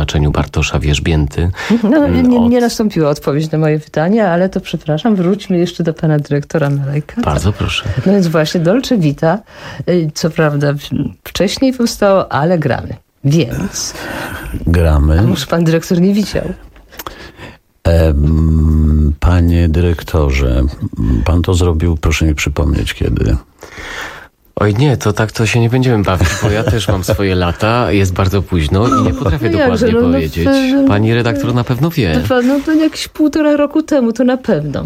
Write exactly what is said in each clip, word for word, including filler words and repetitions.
tłumaczeniu Bartosza Wierzbięty. No, nie, nie nastąpiła odpowiedź na moje pytanie, ale to przepraszam, wróćmy jeszcze do pana dyrektora Melejka. Bardzo proszę. No więc właśnie Dolce Vita, co prawda wcześniej powstało, ale gramy. Więc... Gramy. A może pan dyrektor nie widział? Panie dyrektorze, pan to zrobił, proszę mi przypomnieć kiedy. Oj nie, to tak to się nie będziemy bawić, bo ja też mam swoje lata, jest bardzo późno i nie potrafię no dokładnie jakże, no, powiedzieć. no, Pani redaktor na pewno wie. No to jakieś półtora roku temu, to na pewno.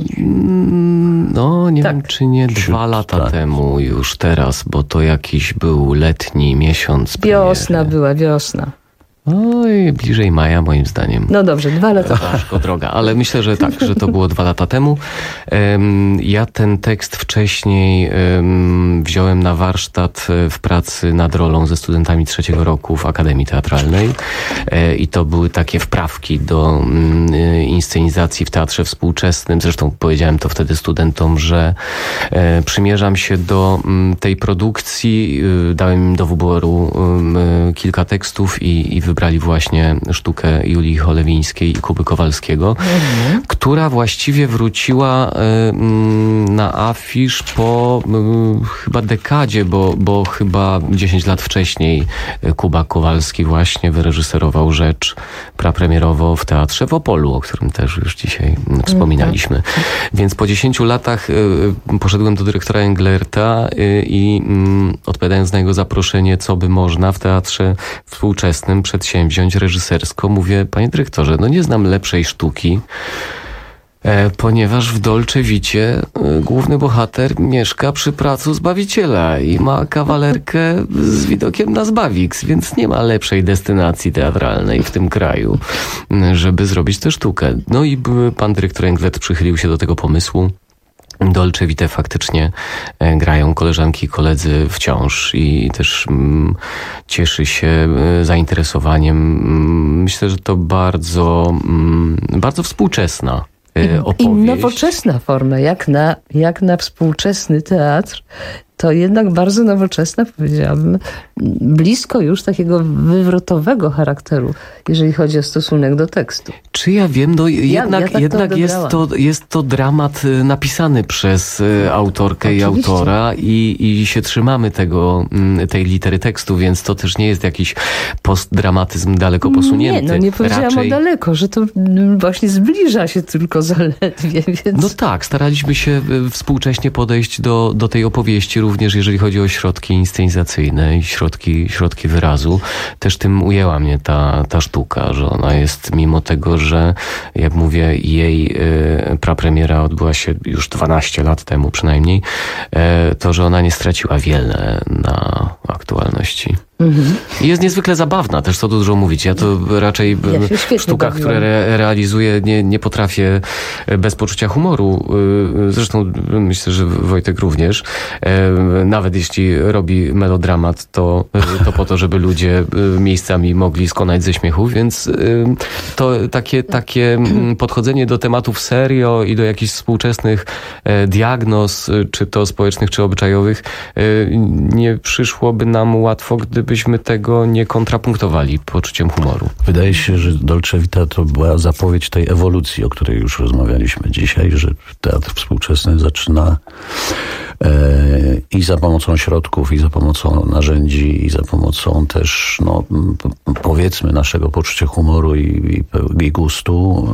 No, nie tak. wiem, czy nie dwa lata tak. temu już teraz, bo to jakiś był letni miesiąc. Wiosna premiery. była, wiosna. Oj, bliżej maja moim zdaniem. No dobrze, dwa lata. Ważko droga, ale myślę, że tak, że to było dwa lata temu. Um, ja ten tekst wcześniej um, wziąłem na warsztat w pracy nad rolą ze studentami trzeciego roku w Akademii Teatralnej e, i to były takie wprawki do um, inscenizacji w teatrze współczesnym. Zresztą powiedziałem to wtedy studentom, że e, przymierzam się do um, tej produkcji. E, dałem im do wyboru um, kilka tekstów i, i wybrali właśnie sztukę Julii Cholewińskiej i Kuby Kowalskiego, mhm. która właściwie wróciła y, na afisz po y, chyba dekadzie, bo, bo chyba dziesięć lat wcześniej Kuba Kowalski właśnie wyreżyserował rzecz prapremierowo w Teatrze w Opolu, o którym też już dzisiaj wspominaliśmy. Mhm. Więc po dziesięciu latach y, poszedłem do dyrektora Englerta y, i y, odpowiadając na jego zaproszenie, co by można w teatrze współczesnym przedsięwziąć reżysersko, mówię, panie dyrektorze, no nie znam lepszej sztuki, e, ponieważ w Dolce Vicie e, główny bohater mieszka przy placu Zbawiciela i ma kawalerkę z widokiem na Zbawiks, więc nie ma lepszej destynacji teatralnej w tym kraju, żeby zrobić tę sztukę. No i pan dyrektor Englert przychylił się do tego pomysłu. Dolce Vita faktycznie e, grają koleżanki i koledzy wciąż i też mm, cieszy się e, zainteresowaniem. Mm, myślę, że to bardzo, mm, bardzo współczesna e, opowieść. I nowoczesna forma, jak na, jak na współczesny teatr. To jednak bardzo nowoczesna, powiedziałabym, blisko już takiego wywrotowego charakteru, jeżeli chodzi o stosunek do tekstu. Czy ja wiem, no jednak, ja, ja tak jednak to jest, to, jest to dramat napisany przez autorkę Oczywiście. i autora i, i się trzymamy tego, tej litery tekstu, więc to też nie jest jakiś postdramatyzm daleko posunięty. Nie, no nie powiedziałam Raczej... o daleko, że to właśnie zbliża się tylko zaledwie, więc... No tak, staraliśmy się współcześnie podejść do, do tej opowieści, również jeżeli chodzi o środki inscenizacyjne i środki, środki wyrazu. Też tym ujęła mnie ta, ta sztuka, że ona jest, mimo tego, że jak mówię, jej y, prapremiera odbyła się już dwanaście lat temu przynajmniej, y, to, że ona nie straciła wiele na aktualności. Mhm. I jest niezwykle zabawna, też co tu dużo mówić. Ja to raczej ja w sztukach, które re, realizuję, nie, nie potrafię bez poczucia humoru. Zresztą myślę, że Wojtek również. Nawet jeśli robi melodramat, to, to po to, żeby ludzie miejscami mogli skonać ze śmiechu, więc to takie, takie podchodzenie do tematów serio i do jakichś współczesnych diagnoz, czy to społecznych, czy obyczajowych, nie przyszłoby nam łatwo, gdyby byśmy tego nie kontrapunktowali poczuciem humoru. Wydaje się, że Dolce Vita to była zapowiedź tej ewolucji, o której już rozmawialiśmy dzisiaj, że teatr współczesny zaczyna e, i za pomocą środków, i za pomocą narzędzi, i za pomocą też, no, powiedzmy, naszego poczucia humoru i, i, i gustu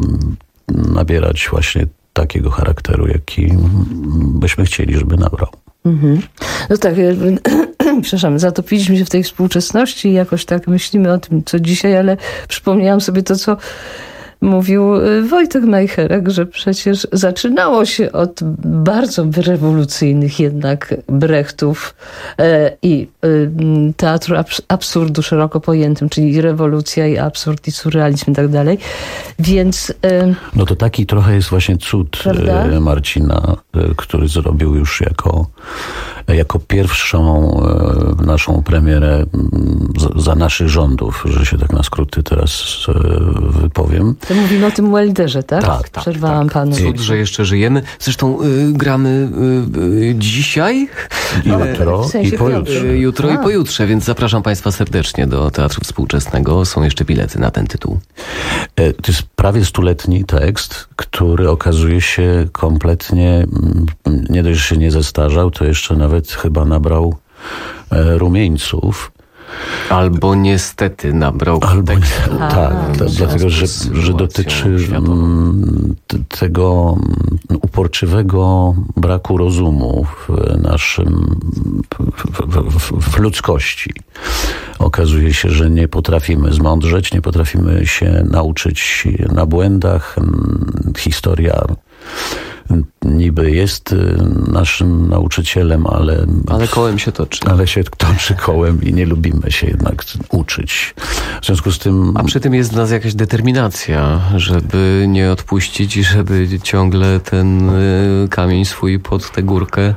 e, nabierać właśnie takiego charakteru, jaki byśmy chcieli, żeby nabrał. Mhm. No tak, przepraszam, zatopiliśmy się w tej współczesności i jakoś tak myślimy o tym, co dzisiaj, ale przypomniałam sobie to, co mówił Wojtek Majcherek, że przecież zaczynało się od bardzo rewolucyjnych jednak Brechtów e, i e, teatru abs- absurdu szeroko pojętym, czyli rewolucja i absurd i surrealizm i tak dalej. Więc... E, no to taki trochę jest właśnie cud e, Marcina, e, który zrobił już jako jako pierwszą e, naszą premierę z, za naszych rządów, że się tak na skróty teraz e, wypowiem. To mówimy o tym Wilderze, tak? Tak, tak. Przerwałam tak. panu. Cud, że jeszcze żyjemy. Zresztą y, gramy y, y, dzisiaj, Jutro w sensie i pojutrze. y, jutro A. i pojutrze, więc zapraszam Państwa serdecznie do Teatru Współczesnego. Są jeszcze bilety na ten tytuł. E, To jest prawie stuletni tekst, który okazuje się kompletnie, mm, nie dość, że się nie zestarzał, to jeszcze nawet chyba nabrał e, rumieńców. Albo niestety nabrał Albo tekstu. nie, tak, A, to, w dlatego, że, związku z że sytuacją dotyczy światową. mm, t- tego mm, uporczywego braku rozumu w naszym, w, w, w, w ludzkości. Okazuje się, że nie potrafimy zmądrzeć, nie potrafimy się nauczyć na błędach. Mm, Historia niby jest y, naszym nauczycielem, ale, Ale kołem się toczy. ale się toczy kołem i nie lubimy się jednak uczyć. W związku z tym... A przy tym jest w nas jakaś determinacja, żeby nie odpuścić i żeby ciągle ten y, kamień swój pod tę górkę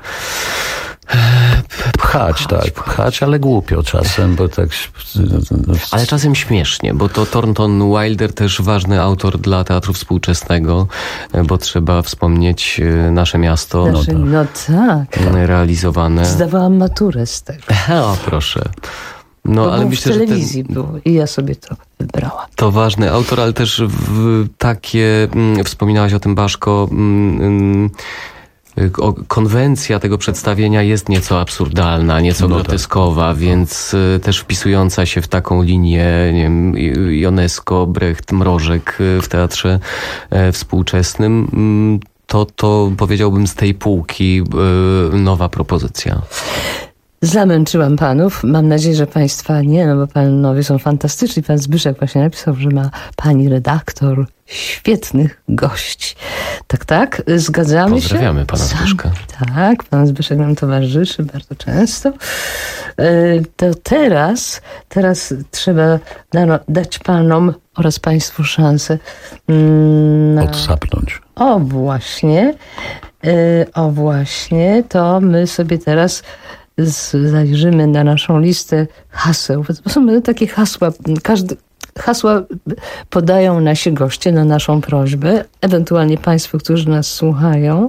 Pchać, tak, pchać, ale głupio czasem, bo tak... Ale czasem śmiesznie, bo to Thornton Wilder też ważny autor dla teatru współczesnego, bo trzeba wspomnieć nasze miasto, Znaczy, no tak. realizowane. Zdawałam maturę z tego. O, proszę. No, Bo ale w myślę, że ten, telewizji było i ja sobie to wybrałam. to ważny autor, ale też w takie, mm, wspominałaś o tym, Baszko, mm, mm, o, konwencja tego przedstawienia jest nieco absurdalna, nieco No tak. groteskowa, więc y, też wpisująca się w taką linię, nie wiem, Ionesco, Brecht, Mrożek y, w teatrze y, współczesnym. Mm, to, to powiedziałbym z tej półki y, nowa propozycja. Zamęczyłam panów. Mam nadzieję, że państwa nie, no bo panowie są fantastyczni. Pan Zbyszek właśnie napisał, że ma pani redaktor świetnych gości. Tak, tak, zgadzamy się. Pozdrawiamy pana Sam- Zbyszka. Tak, pan Zbyszek nam towarzyszy bardzo często. E, To teraz, teraz trzeba dano, dać panom oraz państwu szansę mm, na... Odsapnąć. O właśnie, e, o właśnie, to my sobie teraz z- zajrzymy na naszą listę haseł. To są takie hasła, każdy, hasła podają nasi goście na naszą prośbę, ewentualnie państwo, którzy nas słuchają,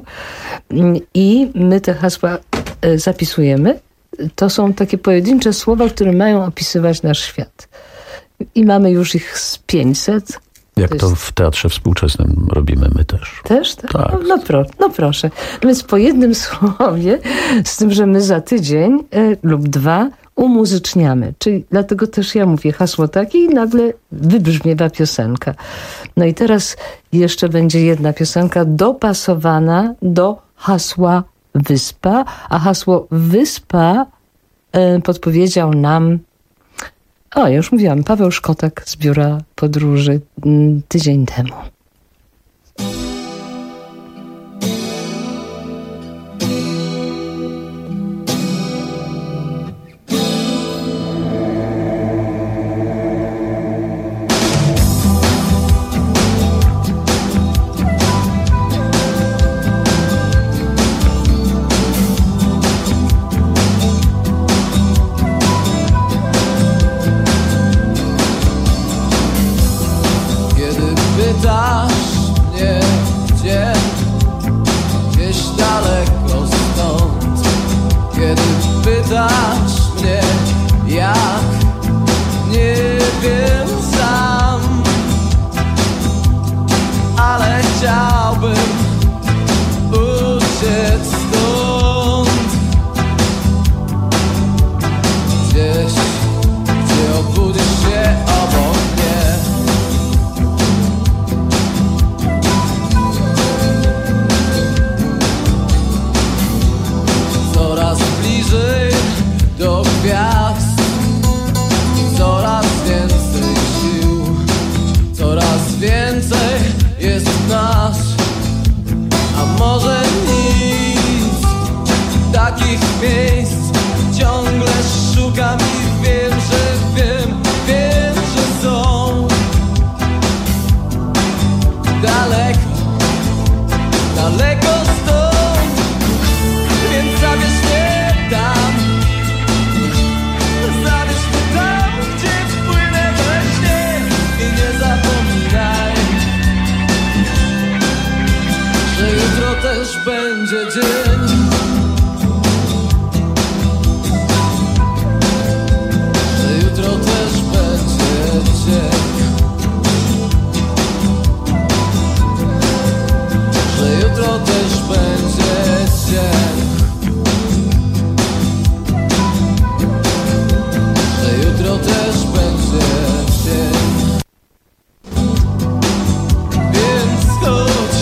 i my te hasła e, zapisujemy. To są takie pojedyncze słowa, które mają opisywać nasz świat. I mamy już ich z pięćset. Jak To to jest- w teatrze współczesnym robimy my też. Też? Tak? Tak. No, no, pro, no proszę. No więc po jednym słowie, z tym, że my za tydzień e, lub dwa umuzyczniamy. Czyli dlatego też ja mówię hasło takie i nagle wybrzmiewa piosenka. No i teraz jeszcze będzie jedna piosenka dopasowana do hasła wyspa, a hasło wyspa e, podpowiedział nam, o, ja już mówiłam, Paweł Szkotak z Biura Podróży m, tydzień temu. Kiedy pyta też będzie dzień, że jutro też będzie dzień, że jutro też będzie dzień, że jutro też będzie dzień. Więc chodź,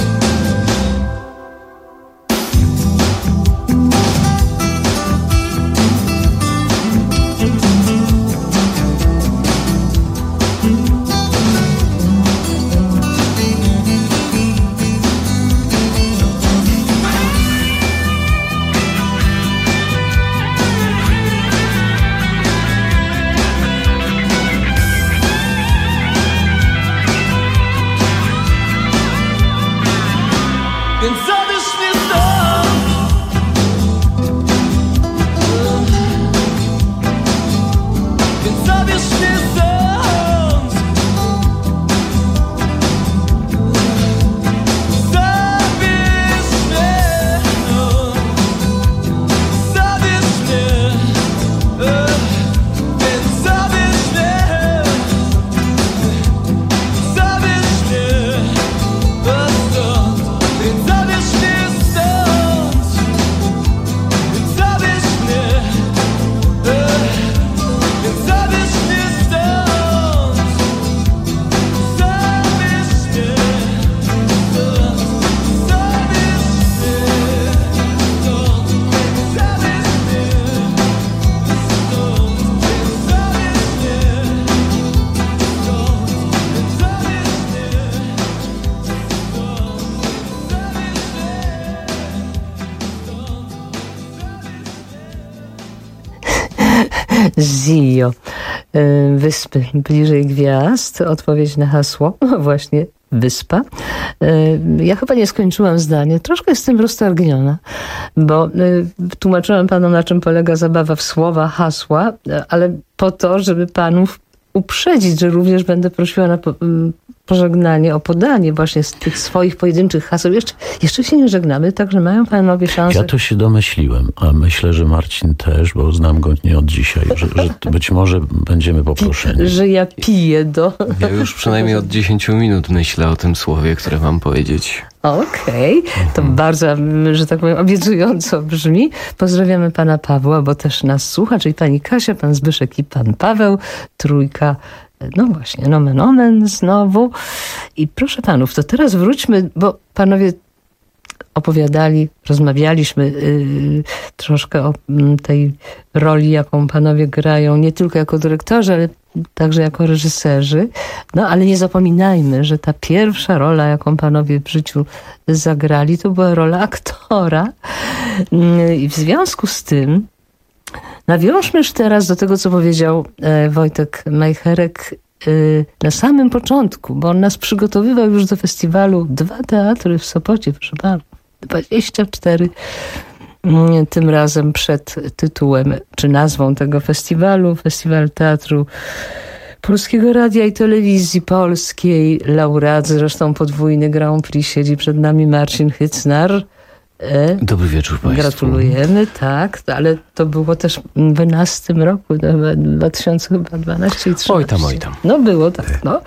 więc zabierz mnie stąd. Więc zabierz mnie stąd. Zabierz mnie. Zabierz mnie. Więc zabierz mnie. Zabierz mnie stąd. Więc zabierz mnie stąd. Więc zabierz mnie. Więc zabierz mnie stąd. Zabierz mnie. Zabierz mnie stąd. Zabierz mnie stąd. Zabierz Zio. Wyspy bliżej gwiazd. Odpowiedź na hasło. No właśnie, wyspa. Ja chyba nie skończyłam zdanie. Troszkę jestem roztargniona, bo tłumaczyłam panom, na czym polega zabawa w słowa, hasła, ale po to, żeby panów uprzedzić, że również będę prosiła na po, pożegnanie, o podanie właśnie z tych swoich pojedynczych haseł. Jeszcze, jeszcze się nie żegnamy, także mają panowie szansę. Ja to się domyśliłem, a myślę, że Marcin też, bo znam go nie od dzisiaj, że, że być może będziemy poproszeni. Że ja piję do... Ja już przynajmniej od dziesięciu minut myślę o tym słowie, które mam powiedzieć. Okej, okay. To mhm. bardzo, że tak powiem, obiecująco brzmi. Pozdrawiamy pana Pawła, bo też nas słucha, czyli pani Kasia, pan Zbyszek i pan Paweł. Trójka, no właśnie, nomen omen znowu. I proszę panów, to teraz wróćmy, bo panowie opowiadali, rozmawialiśmy yy, troszkę o yy, tej roli, jaką panowie grają, nie tylko jako dyrektorzy, ale także jako reżyserzy. No ale nie zapominajmy, że ta pierwsza rola, jaką panowie w życiu zagrali, to była rola aktora. Yy, I w związku z tym nawiążmy już teraz do tego, co powiedział e, Wojtek Majcherek e, na samym początku, bo on nas przygotowywał już do festiwalu Dwa Teatry w Sopocie, proszę pana, dwadzieścia cztery mm, tym razem przed tytułem, czy nazwą tego festiwalu, Festiwal Teatru Polskiego Radia i Telewizji Polskiej, laureat, zresztą podwójny Grand Prix, siedzi przed nami Marcin Hycnar. E, Dobry wieczór państwu. Gratulujemy, tak, ale to było też w dwunastym roku, dwa tysiące dwunastym i trzynastym. Oj tam, oj tam. No było tak, no.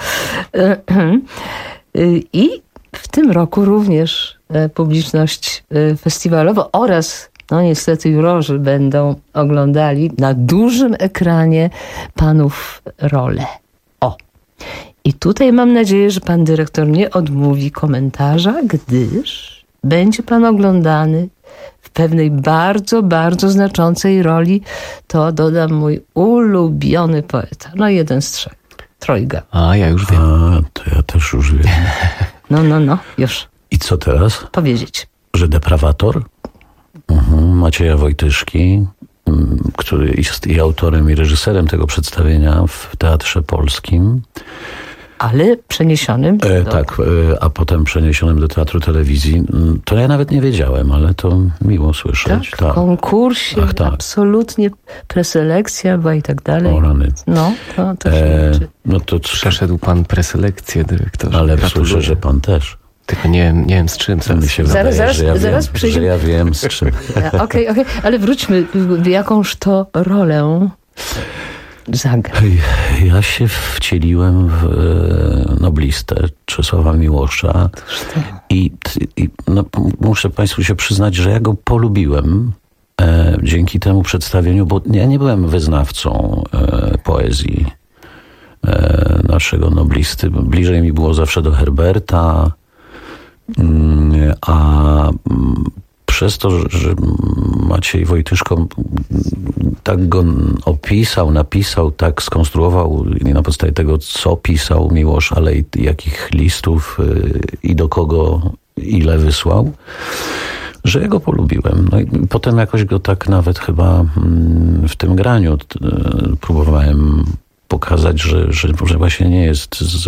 I w tym roku również publiczność festiwalowa oraz, no niestety jurorzy będą oglądali na dużym ekranie panów rolę. O! I tutaj mam nadzieję, że pan dyrektor nie odmówi komentarza, gdyż będzie pan oglądany w pewnej bardzo, bardzo znaczącej roli. To dodam mój ulubiony poeta. No jeden z trzech. Trojga. A, ja już wiem. A, to ja też już wiem. No, no, no, już. I co teraz? Powiedzieć. Że deprawator? Mhm. Macieja Wojtyszki, który jest i autorem, i reżyserem tego przedstawienia w Teatrze Polskim. Ale przeniesionym? E, do... Tak, e, a potem przeniesionym do Teatru Telewizji. To ja nawet nie wiedziałem, ale to miło słyszeć. Tak, w konkursie, Ach, tak. absolutnie preselekcja była i tak dalej. O rany. No, to, to się e, liczy. No to przeszedł pan preselekcję, dyrektorze. Ale słyszę, że pan też. Tylko nie, nie wiem z czym. To mi się Zaraz, wydaje, zaraz, że ja zaraz wiem, przyjdzie- że ja wiem z czym. Okej, okej, ale wróćmy, w jakąż to rolę zagrał. Ja się wcieliłem w e, noblistę Czesława Miłosza i, i no, muszę Państwu się przyznać, że ja go polubiłem e, dzięki temu przedstawieniu, bo ja nie byłem wyznawcą e, poezji e, naszego noblisty. Bliżej mi było zawsze do Herberta, mm, a mm, przez to, że, że Maciej Wojtyszko tak go opisał, napisał, tak skonstruował nie na podstawie tego, co pisał Miłosz, ale i jakich listów y, i do kogo ile wysłał, że ja go polubiłem. No i potem jakoś go tak nawet chyba mm, w tym graniu t, y, próbowałem pokazać, że, że, że właśnie nie jest z,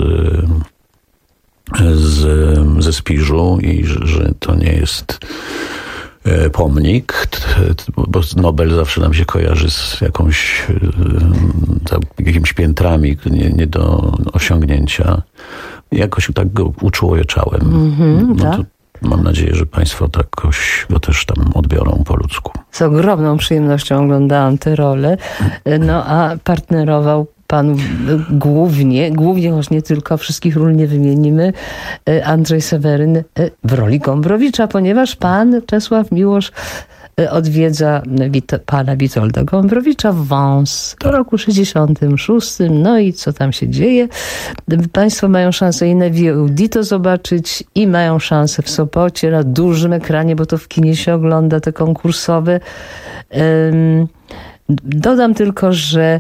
z, ze Spiżu i że, że to nie jest pomnik, bo Nobel zawsze nam się kojarzy z jakąś tam, jakimiś piętrami nie, nie do osiągnięcia. Jakoś tak go uczłowieczałem. Mm-hmm, no tak? to mam nadzieję, że Państwo tak jakoś go też tam odbiorą po ludzku. Z ogromną przyjemnością oglądałam tę rolę, no a partnerował Pan głównie, głównie, choć nie tylko, wszystkich ról nie wymienimy, Andrzej Seweryn w roli Gombrowicza, ponieważ pan Czesław Miłosz odwiedza Wit- pana Witolda Gombrowicza w Wąs w roku sześćdziesiątym szóstym. No i co tam się dzieje? Państwo mają szansę i na V O D to zobaczyć i mają szansę w Sopocie na dużym ekranie, bo to w kinie się ogląda, te konkursowe. Um, dodam tylko, że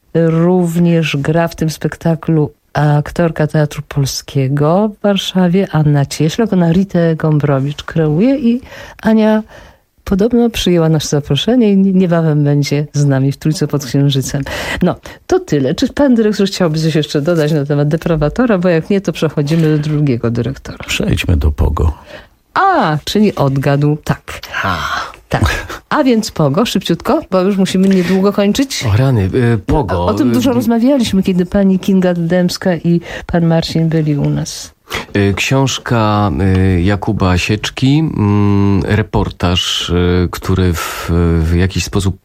również gra w tym spektaklu aktorka Teatru Polskiego w Warszawie, Anna Cieślak. Ona Ritę Gombrowicz kreuje i Ania podobno przyjęła nasze zaproszenie i niebawem będzie z nami w Trójce pod Księżycem. No, to tyle. Czy pan dyrektor chciałby coś jeszcze dodać na temat deprawatora? Bo jak nie, to przechodzimy do drugiego dyrektora. Przejdźmy do Pogo. A, czyli odgadł. Tak. Tak. A więc Pogo, szybciutko, bo już musimy niedługo kończyć. O rany, y, Pogo. O tym dużo rozmawialiśmy, kiedy pani Kinga Dębska i pan Marcin byli u nas. Y, Książka y, Jakuba Sieczki, mm, reportaż, y, który w, w jakiś sposób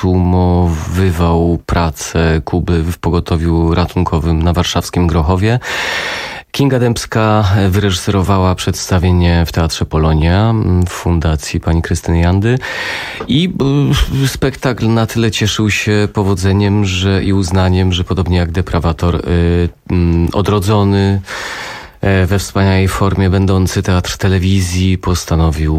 podsumowywał pracę Kuby w pogotowiu ratunkowym na warszawskim Grochowie. Kinga Dębska wyreżyserowała przedstawienie w Teatrze Polonia w fundacji pani Krystyny Jandy i y, spektakl na tyle cieszył się powodzeniem że, i uznaniem, że podobnie jak Deprawator y, y, odrodzony, we wspaniałej formie będący teatr telewizji postanowił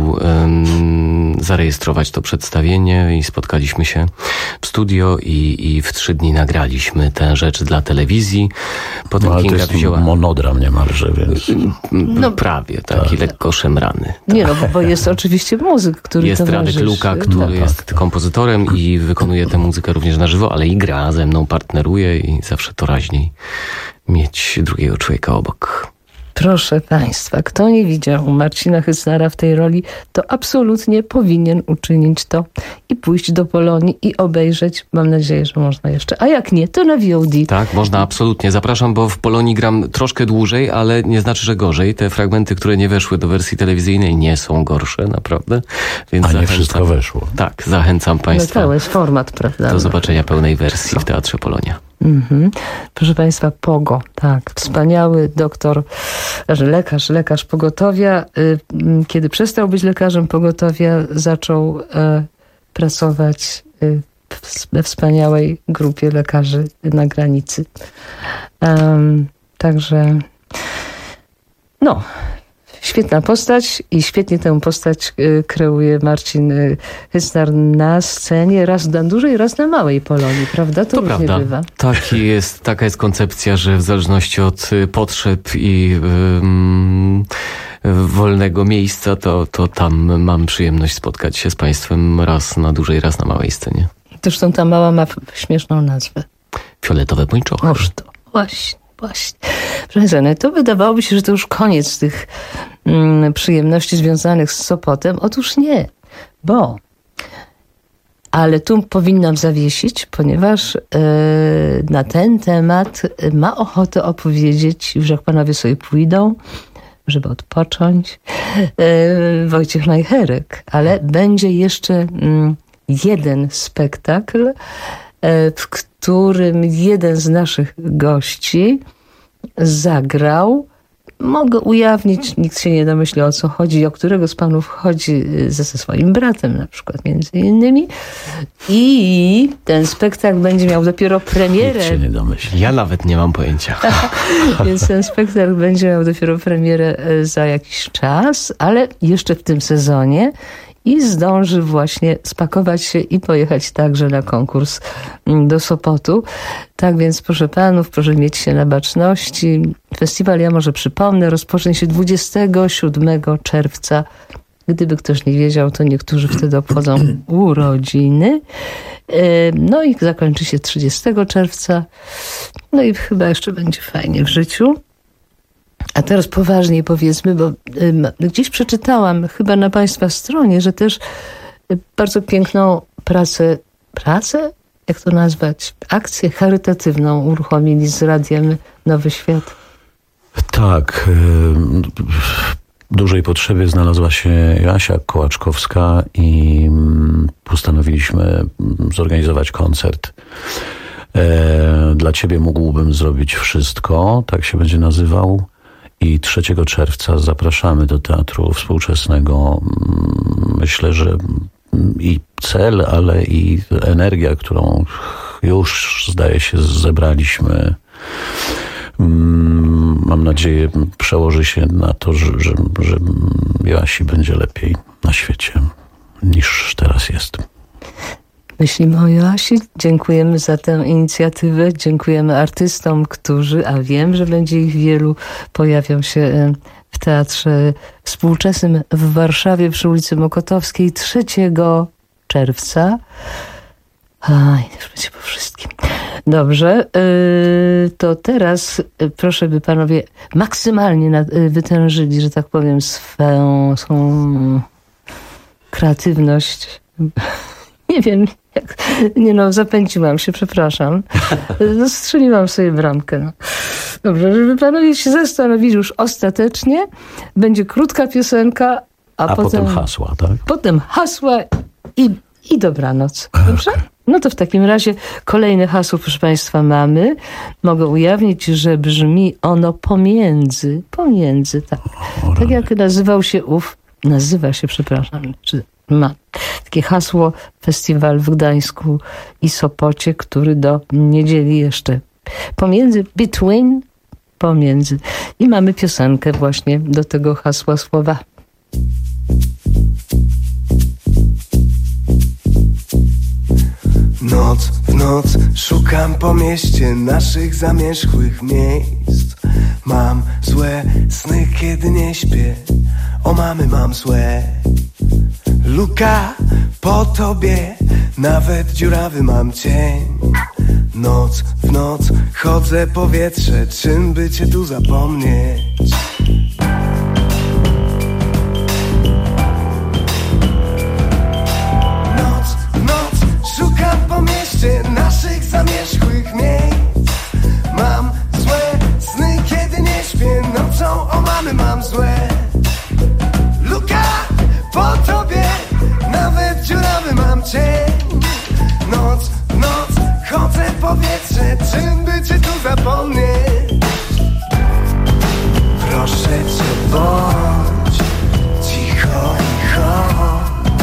um, zarejestrować to przedstawienie i spotkaliśmy się w studio i, i w trzy dni nagraliśmy tę rzecz dla telewizji. Potem No, ale Kinga to jest wzięła... monodram niemalże, więc... No prawie, taki tak. lekko szemrany. Nie no, bo jest oczywiście muzyk, który Jest Radek towarzyszy. Luka, który Tak. jest kompozytorem i wykonuje tę muzykę również na żywo, ale i gra ze mną, partneruje i zawsze to raźniej mieć drugiego człowieka obok. Proszę Państwa, kto nie widział Marcina Hysnara w tej roli, to absolutnie powinien uczynić to i pójść do Polonii i obejrzeć. Mam nadzieję, że można jeszcze. A jak nie, to na V O D. Tak, można absolutnie. Zapraszam, bo w Polonii gram troszkę dłużej, ale nie znaczy, że gorzej. Te fragmenty, które nie weszły do wersji telewizyjnej, nie są gorsze, naprawdę. Więc A nie zachęcam, wszystko weszło. Tak, zachęcam No Państwa to jest format, prawda? do zobaczenia pełnej wersji w Teatrze Polonia. Mhm. Proszę Państwa, Pogo, tak, wspaniały doktor, znaczy lekarz, lekarz pogotowia. Kiedy przestał być lekarzem pogotowia, zaczął e, pracować we wspaniałej grupie lekarzy na granicy. Um, także no, świetna postać i świetnie tę postać y, kreuje Marcin y, Hysnar na scenie, raz na dużej, raz na małej Polonii, prawda? To, To różnie prawda. bywa. Taki jest, taka jest koncepcja, że w zależności od y, potrzeb i ym, wolnego miejsca, to, to tam mam przyjemność spotkać się z Państwem raz na dużej, raz na małej scenie. Zresztą ta mała ma śmieszną nazwę. Fioletowe pończochy. Oż to, właśnie, właśnie. Proszę Państwa, no to wydawałoby się, że to już koniec tych mm, przyjemności związanych z Sopotem. Otóż nie, bo ale tu powinnam zawiesić, ponieważ e, na ten temat ma ochotę opowiedzieć, już jak panowie sobie pójdą, żeby odpocząć. Wojciech Majcherek, ale będzie jeszcze jeden spektakl, w którym jeden z naszych gości zagrał. Mogę ujawnić, nikt się nie domyśli, o co chodzi, o którego z panów chodzi, ze, ze swoim bratem na przykład między innymi. I ten spektakl będzie miał dopiero premierę. Nikt się nie domyśli. Ja nawet nie mam pojęcia. Więc ten spektakl będzie miał dopiero premierę za jakiś czas, ale jeszcze w tym sezonie. I zdąży właśnie spakować się i pojechać także na konkurs do Sopotu. Tak więc proszę panów, proszę mieć się na baczności. Festiwal, ja może przypomnę, rozpocznie się dwudziestego siódmego czerwca. Gdyby ktoś nie wiedział, to niektórzy wtedy obchodzą urodziny. No i zakończy się trzydziestego czerwca. No i chyba jeszcze będzie fajnie w życiu. A teraz poważniej powiedzmy, bo gdzieś przeczytałam chyba na państwa stronie, że też bardzo piękną pracę, pracę? Jak to nazwać? Akcję charytatywną uruchomili z Radiem Nowy Świat. Tak. W dużej potrzebie znalazła się Jasia Kołaczkowska i postanowiliśmy zorganizować koncert. Dla ciebie mógłbym zrobić wszystko, tak się będzie nazywał. I trzeciego czerwca zapraszamy do Teatru Współczesnego. Myślę, że i cel, ale i energia, którą już zdaje się zebraliśmy, mam nadzieję, przełoży się na to, że, że, że Joasi będzie lepiej na świecie niż teraz jest. Myślimy o Joasi, dziękujemy za tę inicjatywę, dziękujemy artystom, którzy, a wiem, że będzie ich wielu, pojawią się w Teatrze Współczesnym w Warszawie przy ulicy Mokotowskiej trzeciego czerwca. Aj, już będzie po wszystkim. Dobrze, to teraz proszę, by panowie maksymalnie wytężyli, że tak powiem, swoją, swoją kreatywność. Nie wiem, jak, nie no, zapędziłam się, przepraszam. Strzeliłam sobie bramkę. No. Dobrze, żeby panowie się zastanowili już ostatecznie, będzie krótka piosenka, a, a potem, potem hasła, tak? Potem hasła i, i dobranoc. Dobrze? No to w takim razie kolejne hasło, proszę państwa, mamy. Mogę ujawnić, że brzmi ono pomiędzy, pomiędzy, tak. Tak jak nazywał się ów, nazywa się, przepraszam, czy ma takie hasło festiwal w Gdańsku i Sopocie, który do niedzieli jeszcze pomiędzy, between, pomiędzy. I mamy piosenkę właśnie do tego hasła słowa. Noc w noc szukam po mieście naszych zamierzchłych miejsc. Mam złe sny, kiedy nie śpię. O mamy mam złe. Luka po tobie, nawet dziurawy mam cień. Noc w noc chodzę powietrze, czym by cię tu zapomnieć? Noc w noc szukam po mieście naszych zamierzchłych miejsc. Mam złe sny, kiedy nie śpię. Nocą o mamy mam złe. Luka po tobie, nawet dziurawy mam cień. Noc w noc chodzę powietrze, czym by cię tu zapomnieć? Proszę cię, bądź cicho i chodź.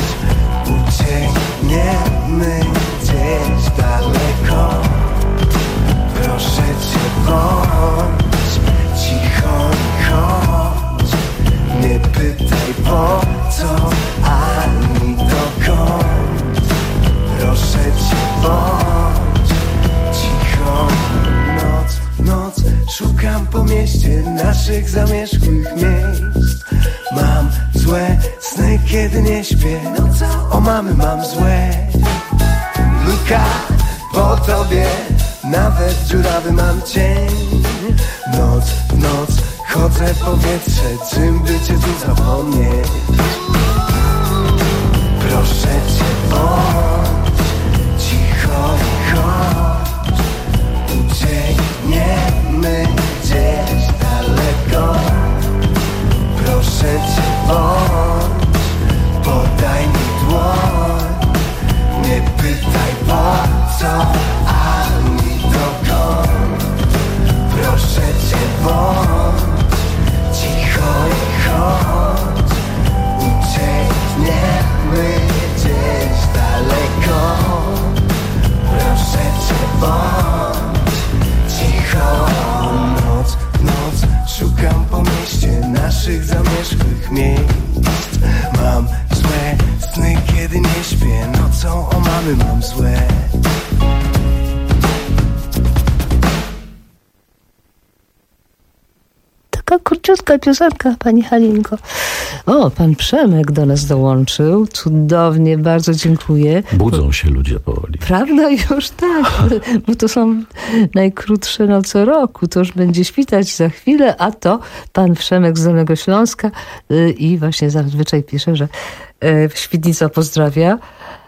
Uciekniemy gdzieś daleko. Proszę cię, bądź cicho i chodź. Nie pytaj po co, ani dokąd. Proszę cię, bądź cicho. Noc, noc szukam po mieście naszych zamierzchłych miejsc. Mam złe sny, kiedy nie śpię. O mamy mam złe. Luka po tobie, nawet dziurawy mam cień. Noc w noc chodzę powietrze, czym by cię tu zapomnieć? Proszę cię, bądź cicho i chodź. Uciekniemy gdzieś daleko. taka króciutka piosenka, pani Halinko. O, pan Przemek do nas dołączył. Cudownie, bardzo dziękuję. Budzą się ludzie powoli. Prawda? Już tak, bo to są najkrótsze noce roku. To już będzie świtać za chwilę, a to pan Przemek z Dolnego Śląska yy, i właśnie zazwyczaj pisze, że yy, Świdnica pozdrawia.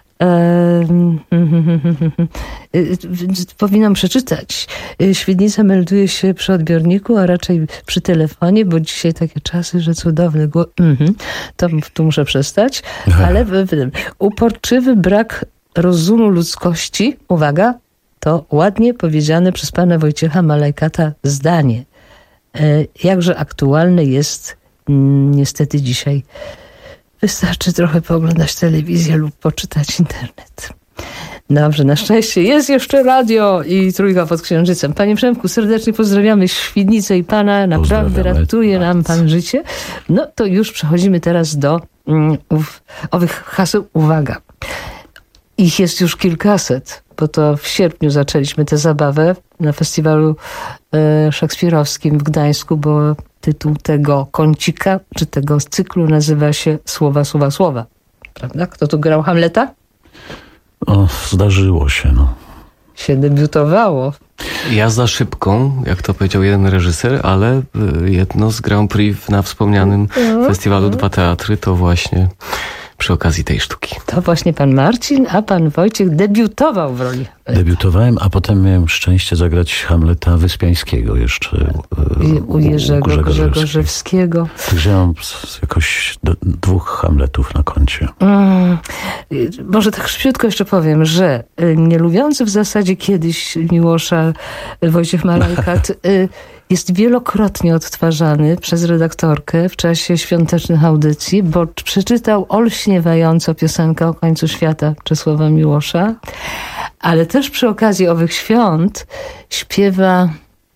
Powinnam przeczytać. Świdnica melduje się przy odbiorniku, a raczej przy telefonie, bo dzisiaj takie czasy, że cudowny głos. Mhm. To tu muszę przestać. Ale uporczywy brak rozumu ludzkości, uwaga, to ładnie powiedziane przez pana Wojciecha Malajkata zdanie. Jakże aktualne jest niestety dzisiaj. Wystarczy trochę pooglądać telewizję lub poczytać internet. Dobrze, na szczęście jest jeszcze radio i Trójka pod Księżycem. Panie Przemku, serdecznie pozdrawiamy Świdnicę i pana. Naprawdę ratuje nam pan życie. No to już przechodzimy teraz do um, ów, owych haseł. Uwaga. Ich jest już kilkaset, bo to w sierpniu zaczęliśmy tę zabawę na festiwalu e, szekspirowskim w Gdańsku, bo tytuł tego kącika, czy tego cyklu nazywa się Słowa, słowa, słowa. Prawda? Kto tu grał Hamleta? O, zdarzyło się, no. Się debiutowało. Ja za szybką, jak to powiedział jeden reżyser, ale jedno z Grand Prix na wspomnianym no, festiwalu no. Dwa Teatry to właśnie przy okazji tej sztuki. To właśnie pan Marcin, a pan Wojciech debiutował w roli Hamleta. Debiutowałem, a potem miałem szczęście zagrać Hamleta Wyspiańskiego jeszcze. U, u Jerzego Grzegorzewskiego. Także ja mam jakoś do, dwóch Hamletów na koncie. Mm, może tak szybciutko jeszcze powiem, że nie lubiący w zasadzie kiedyś Miłosza Wojciech Malajkat jest wielokrotnie odtwarzany przez redaktorkę w czasie świątecznych audycji, bo przeczytał olśniewająco piosenkę o końcu świata Czesława Miłosza, ale też przy okazji owych świąt śpiewa,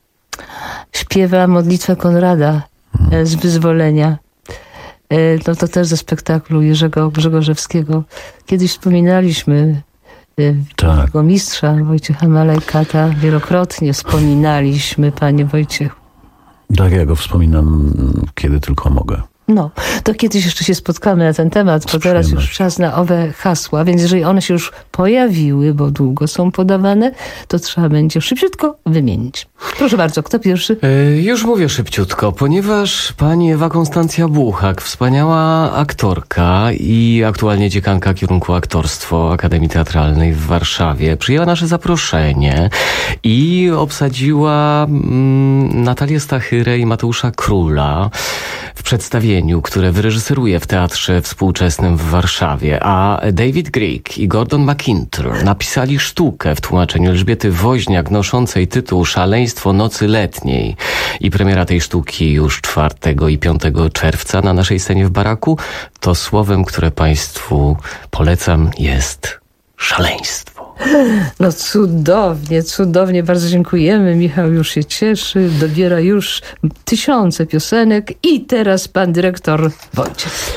śpiewa modlitwę Konrada z Wyzwolenia. No to też ze spektaklu Jerzego Grzegorzewskiego. Kiedyś wspominaliśmy tak. Jego mistrza Wojciecha Malajkata. Wielokrotnie wspominaliśmy, panie Wojciechu. Tak, ja go wspominam, kiedy tylko mogę. No, to kiedyś jeszcze się spotkamy na ten temat, bo teraz już czas na owe hasła, więc jeżeli one się już pojawiły, bo długo są podawane, to trzeba będzie szybciutko wymienić. Proszę bardzo, kto pierwszy? Yy, już mówię szybciutko, ponieważ pani Ewa Konstancja Buchak, wspaniała aktorka i aktualnie dziekanka kierunku aktorstwo Akademii Teatralnej w Warszawie, przyjęła nasze zaproszenie i obsadziła mm, Natalię Stachyrę i Mateusza Króla w przedstawieniu, które wyreżyseruje w Teatrze Współczesnym w Warszawie, a David Greig i Gordon McIntyre napisali sztukę w tłumaczeniu Elżbiety Woźniak noszącej tytuł Szaleństwo nocy letniej. I premiera tej sztuki już czwartego i piątego czerwca na naszej scenie w Baraku. To słowem, które państwu polecam, jest szaleństwo. No cudownie, cudownie, bardzo dziękujemy. Michał już się cieszy, dobiera już tysiące piosenek i teraz pan dyrektor Wojciech.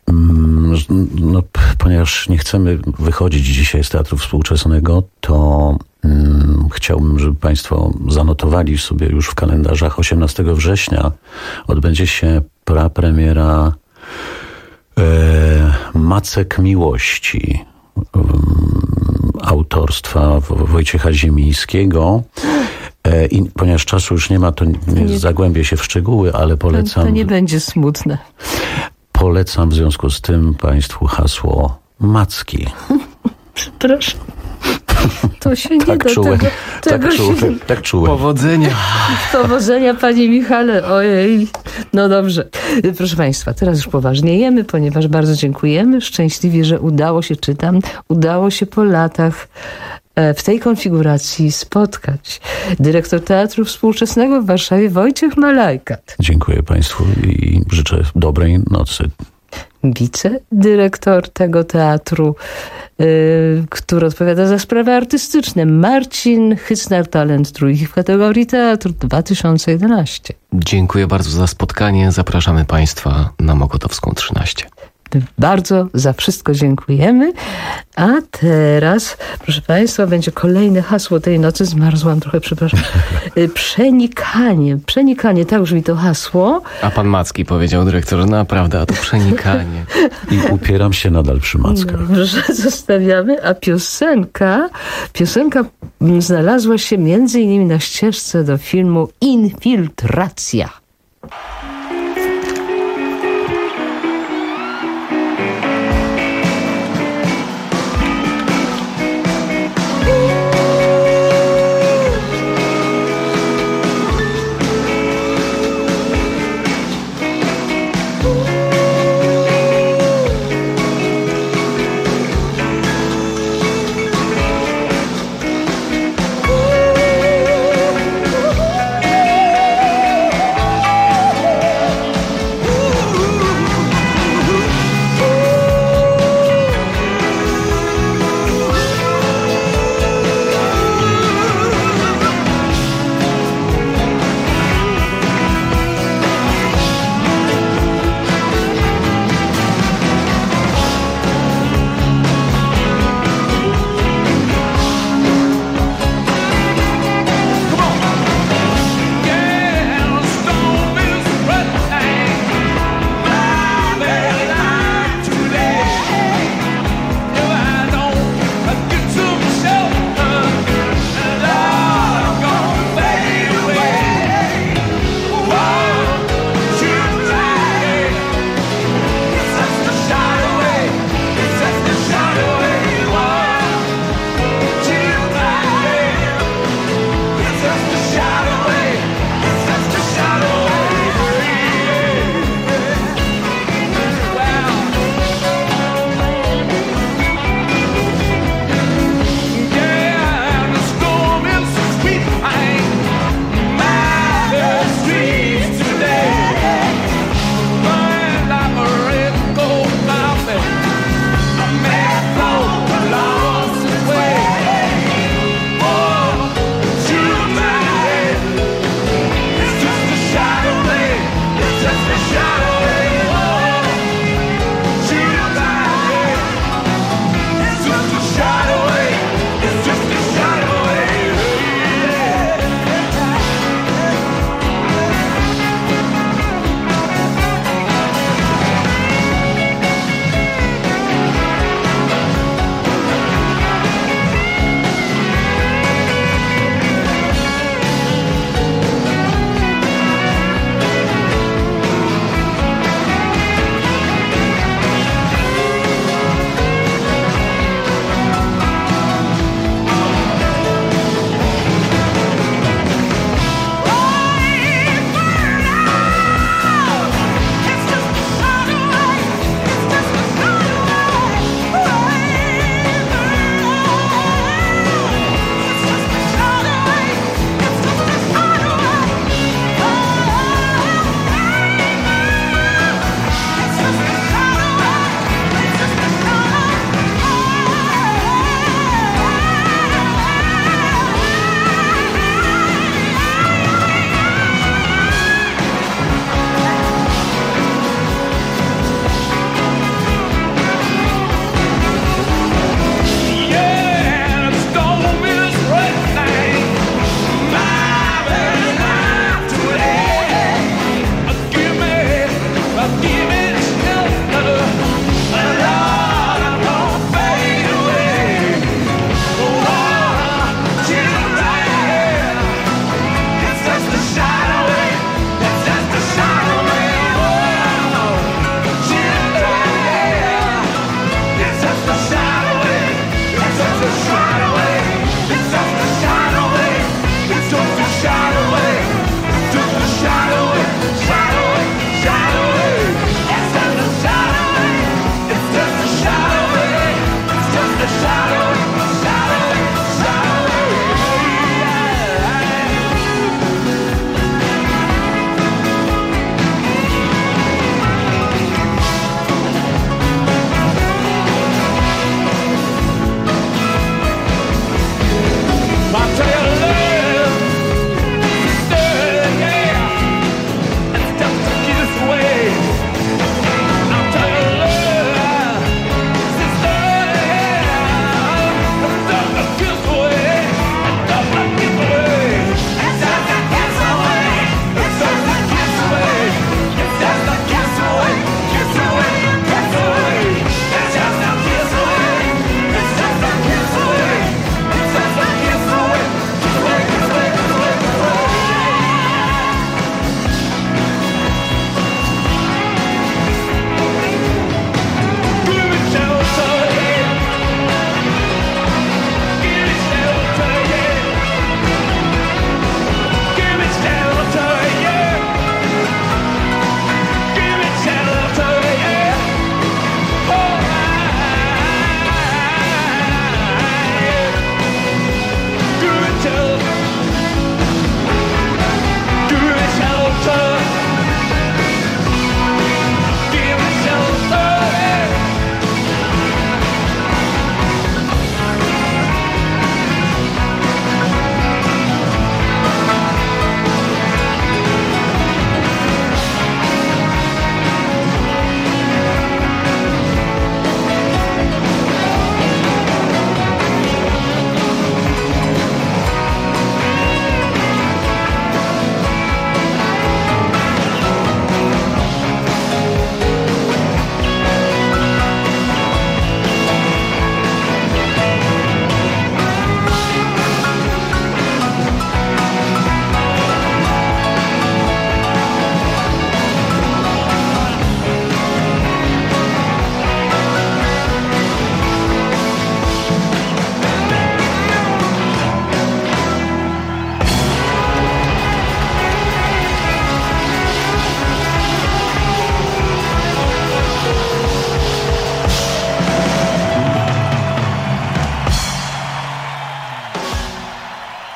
No, ponieważ nie chcemy wychodzić dzisiaj z Teatru Współczesnego, to mm, chciałbym, żeby państwo zanotowali sobie już w kalendarzach osiemnastego września odbędzie się prapremiera e, Macek Miłości autorstwa Wojciecha Ziemińskiego. E, I ponieważ czasu już nie ma, to nie, nie zagłębię się w szczegóły, ale polecam... To nie będzie smutne. Polecam w związku z tym państwu hasło Macki. Przepraszam. To się nie tak da czułem, tego, tak, tego czułem, się... tak czułem. Powodzenia. Powodzenia, panie Michale. Ojej. No dobrze. Proszę państwa, teraz już poważniejemy, ponieważ bardzo dziękujemy. Szczęśliwie, że udało się, czytam, udało się po latach w tej konfiguracji spotkać dyrektor Teatru Współczesnego w Warszawie Wojciech Malajkat. Dziękuję państwu i życzę dobrej nocy. Wicedyrektor tego teatru, yy, który odpowiada za sprawy artystyczne, Marcin Hycnar, talent trójki w kategorii Teatr dwa tysiące jedenaście. Dziękuję bardzo za spotkanie. Zapraszamy państwa na Mokotowską trzynaście. Bardzo za wszystko dziękujemy. A teraz, proszę Państwa, będzie kolejne hasło tej nocy. Zmarzłam trochę, przepraszam. Przenikanie. Przenikanie, tak brzmi to hasło. A pan Macki powiedział dyrektor, naprawdę, a to przenikanie. I upieram się nadal przy Mackach. Dobrze, zostawiamy. A piosenka, piosenka znalazła się między innymi na ścieżce do filmu Infiltracja.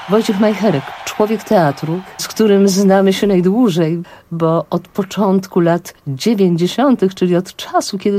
Wojciech Majcherek, człowiek teatru, z którym znamy się najdłużej, bo od początku lat dziewięćdziesiątych, czyli od czasu, kiedy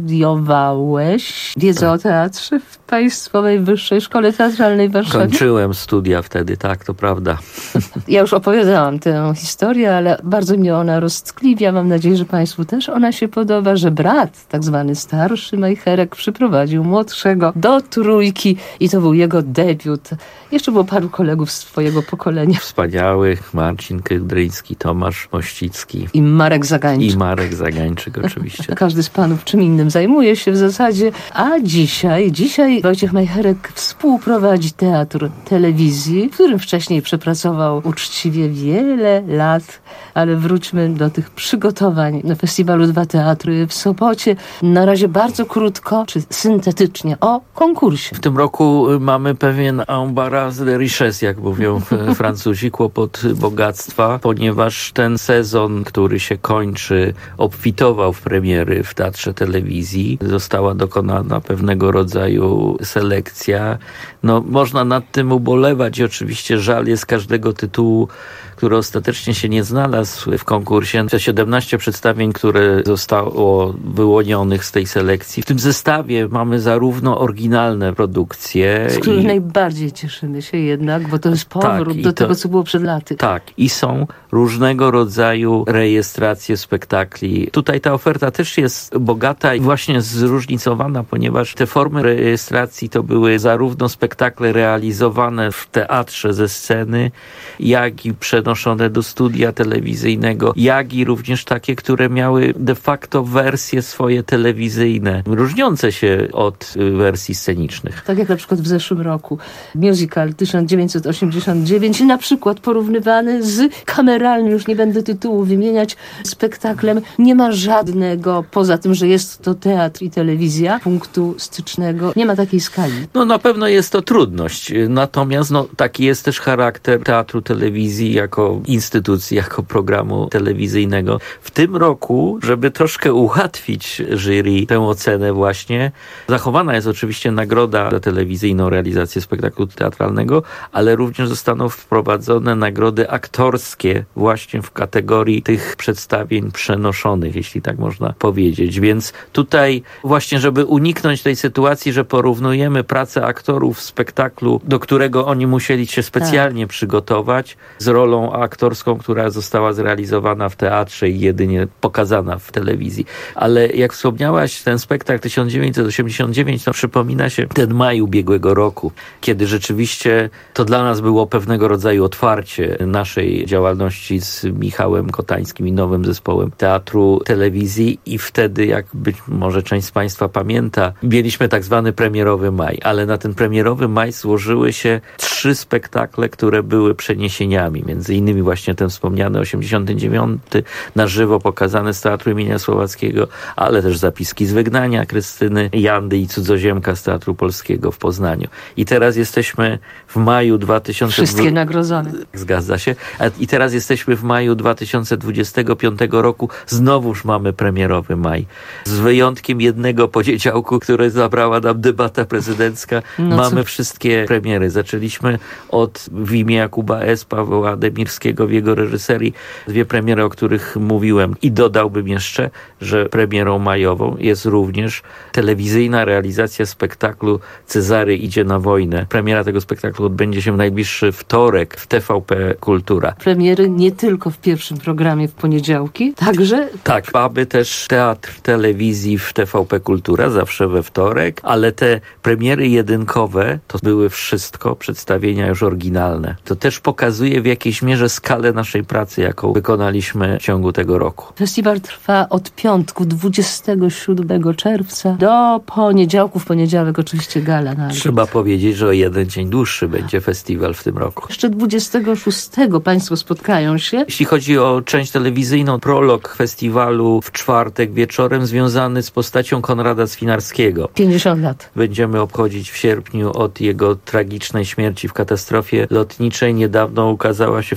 studiowałeś wiedzę o teatrze w Państwowej Wyższej Szkole Teatralnej w Warszawie. Kończyłem studia wtedy, tak, to prawda. Ja już opowiadałam tę historię, ale bardzo mnie ona roztkliwia. Mam nadzieję, że Państwu też ona się podoba, że brat, tak zwany starszy Majcherek, przyprowadził młodszego do trójki i to był jego debiut. Jeszcze było paru kolegów z swojego pokolenia. Wspaniałych, Marcin Kydryński, Tomasz Mościcki. I Marek Zagańczyk. I Marek Zagańczyk oczywiście. Każdy z panów czym innym zajmuje się w zasadzie. A dzisiaj, dzisiaj Wojciech Majcherek współprowadzi Teatr Telewizji, w którym wcześniej przepracował uczciwie wiele lat. Ale wróćmy do tych przygotowań na festiwalu Dwa Teatry w Sopocie. Na razie bardzo krótko, czy syntetycznie, o konkursie. W tym roku mamy pewien embarras de richesse, jak mówią Francuzi, kłopot bogactwa, ponieważ ten sezon, który się kończy, obfitował w premiery w Teatrze Telewizji. Została dokonana pewnego rodzaju selekcja. No, można nad tym ubolewać i oczywiście żal jest każdego tytułu, który ostatecznie się nie znalazł w konkursie. Te siedemnaście przedstawień, które zostało wyłonionych z tej selekcji. W tym zestawie mamy zarówno oryginalne produkcje. Z których i... najbardziej cieszymy się jednak, bo to jest powrót tak, do to... tego, co było przed laty. Tak, i są różnego rodzaju rejestracje spektakli. Tutaj ta oferta też jest bogata i właśnie zróżnicowana, ponieważ te formy rejestracji to były zarówno spektakle realizowane w teatrze ze sceny, jak i przenoszone do studia telewizyjnego, jak i również takie, które miały de facto wersje swoje telewizyjne, różniące się od wersji scenicznych. Tak jak na przykład w zeszłym roku musical tysiąc dziewięćset osiemdziesiąt dziewięć, na przykład porównywany z kameralnym, już nie będę tytułu wymieniać, spektaklem. Nie ma żadnego, poza tym, że jest to teatr i telewizja, punktu stycznego. Nie ma takiej skali. No na pewno jest to trudność, natomiast no, taki jest też charakter teatru telewizji jako instytucji, jako programu telewizyjnego. W tym roku, żeby troszkę ułatwić jury tę ocenę właśnie, zachowana jest oczywiście nagroda za telewizyjną realizację spektaklu teatralnego, ale również zostaną wprowadzone nagrody aktorskie właśnie w kategorii tych przedstawień przenoszonych, jeśli tak można powiedzieć. Więc tutaj właśnie, żeby uniknąć tej sytuacji, że porównujemy pracę aktorów w spektaklu, do którego oni musieli się specjalnie tak. przygotować, z rolą aktorską, która została zrealizowana w teatrze i jedynie pokazana w telewizji. Ale jak wspomniałaś, ten spektakl tysiąc dziewięćset osiemdziesiąt dziewięć, to przypomina się ten maj ubiegłego roku, kiedy rzeczywiście to dla nas było pewnego rodzaju otwarcie naszej działalności z Michałem Kotańskim i nowym zespołem Teatru Telewizji i wtedy, jak być może część z Państwa pamięta, mieliśmy tak zwany premierowy maj, ale na ten premierowy maj złożyły się trzy spektakle, które były przeniesieniami, między innymi właśnie ten wspomniany osiemdziesiąty dziewiąty na żywo pokazany z Teatru imienia Słowackiego, ale też zapiski z wygnania Krystyny Jandy i Cudzoziemka z Teatru Polskiego w Poznaniu. I teraz jesteśmy w maju dwa tysiące dwudziestego Wszystkie nagrodzone. Zgadza się. I teraz jesteśmy w maju dwa tysiące dwudziestego piątego roku. Znowuż mamy premierowy maj. Z wyjątkiem jednego poniedziałku, które zabrała nam debata prezydencka, no mamy co? Wszystkie premiery. Zaczęliśmy od W imię Jakuba S. Pawła Demirskiego w jego reżyserii. Dwie premiery, o których mówiłem. I dodałbym jeszcze, że premierą majową jest również telewizyjna realizacja spektaklu Cezary idzie na wojnę. Premiera tego spektaklu odbędzie się w najbliższy wtorek w T V P Kultura. Premiery nie tylko w pierwszym programie w poniedziałki, także... Tak, mamy też teatr telewizji w T V P Kultura, zawsze we wtorek, ale te premiery jedynkowe to były wszystko przedstawienia już oryginalne. To też pokazuje w jakiejś mierze skalę naszej pracy, jaką wykonaliśmy w ciągu tego roku. Festiwal trwa od piątku dwudziestego siódmego czerwca do poniedziałku. W poniedziałek oczywiście gala na Trzeba powiedzieć, że o jeden dzień dłuższy będzie festiwal w tym roku. Jeszcze dwudziestego szóstego Państwo spotkają się. Jeśli chodzi o część telewizyjną, prolog festiwalu w czwartek wieczorem związany z postacią Konrada Swinarskiego. pięćdziesiąt lat. Będziemy obchodzić w sierpniu od jego tragicznej śmierci w katastrofie lotniczej. Niedawno ukazała się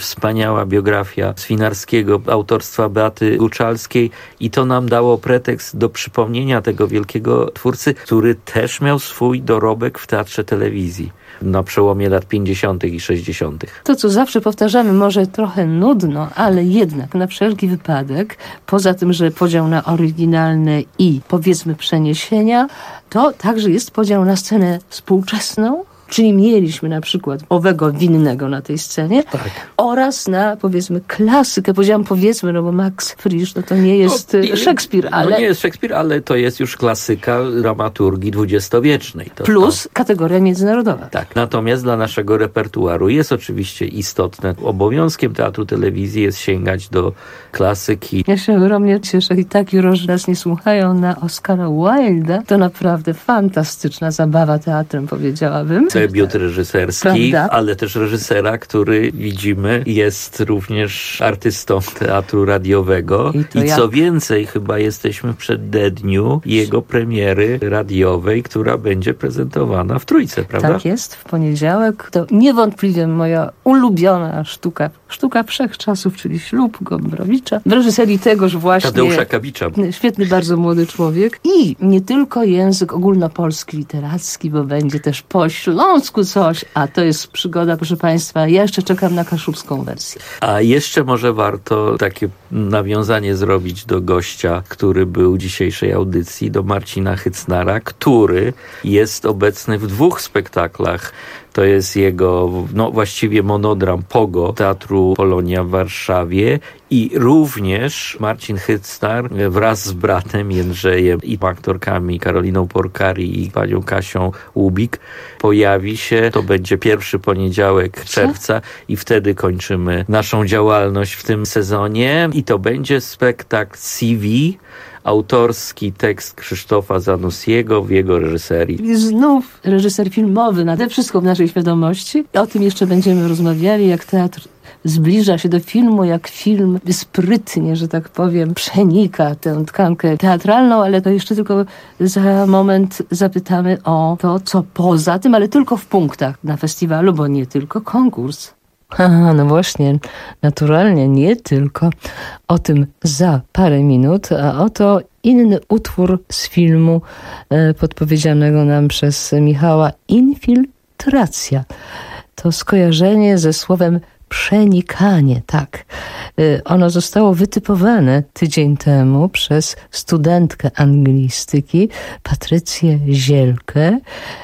wspaniała biografia Swinarskiego autorstwa Beaty Guczalskiej i to nam dało pretekst do przypomnienia tego wielkiego twórcy, który też miał swój dorobek w teatrze telewizji na przełomie lat pięćdziesiątych i sześćdziesiątych. To, co zawsze powtarzamy, może trochę nudno, ale jednak na wszelki wypadek, poza tym, że podział na oryginalne i powiedzmy przeniesienia, to także jest podział na scenę współczesną, czyli mieliśmy na przykład owego winnego na tej scenie Tak. oraz na, powiedzmy, klasykę. Powiedziałam powiedzmy, no bo Max Frisch no to nie jest No, Szekspir, ale... No nie jest Szekspir, ale to jest już klasyka dramaturgii dwudziestowiecznej. To, plus to... kategoria międzynarodowa. Tak. Natomiast dla naszego repertuaru jest oczywiście istotne. Obowiązkiem teatru telewizji jest sięgać do klasyki. Ja się ogromnie cieszę i tak już nas nie słuchają na Oscara Wilda. To naprawdę fantastyczna zabawa teatrem, powiedziałabym. Debiut reżyserski, Prawda? ale też reżysera, który widzimy jest również artystą teatru radiowego. I to I ja. co więcej, chyba jesteśmy w przededniu jego premiery radiowej, która będzie prezentowana w Trójce, prawda? Tak jest, w poniedziałek. To niewątpliwie moja ulubiona sztuka, sztuka wszechczasów, czyli Ślub Gombrowicza. W reżyserii tegoż właśnie... Tadeusza Kabicza. Świetny, bardzo młody człowiek. I nie tylko język ogólnopolski, literacki, bo będzie też po śląsku coś, a to jest przygoda, proszę Państwa. Ja jeszcze czekam na kaszubską wersję. A jeszcze może warto takie nawiązanie zrobić do gościa, który był dzisiejszej audycji, do Marcina Hycnara, który jest obecny w dwóch spektaklach. To jest jego, no właściwie monodram Pogo Teatru Polonia w Warszawie i również Marcin Hycnar wraz z bratem Jędrzejem i aktorkami Karoliną Porkari i panią Kasią Łubik pojawi się. To będzie pierwszy poniedziałek czerwca i wtedy kończymy naszą działalność w tym sezonie i to będzie spektakl C V, autorski tekst Krzysztofa Zanussiego w jego reżyserii. I znów reżyser filmowy, nade wszystko w naszej świadomości. O tym jeszcze będziemy rozmawiali, jak teatr zbliża się do filmu, jak film sprytnie, że tak powiem, przenika tę tkankę teatralną, ale to jeszcze tylko za moment zapytamy o to, co poza tym, ale tylko w punktach na festiwalu, bo nie tylko konkurs. Aha, no właśnie, naturalnie nie tylko. O tym za parę minut, a oto inny utwór z filmu e, podpowiedzianego nam przez Michała, Infiltracja. To skojarzenie ze słowem przenikanie, tak. E, ono zostało wytypowane tydzień temu przez studentkę anglistyki Patrycję Zielkę.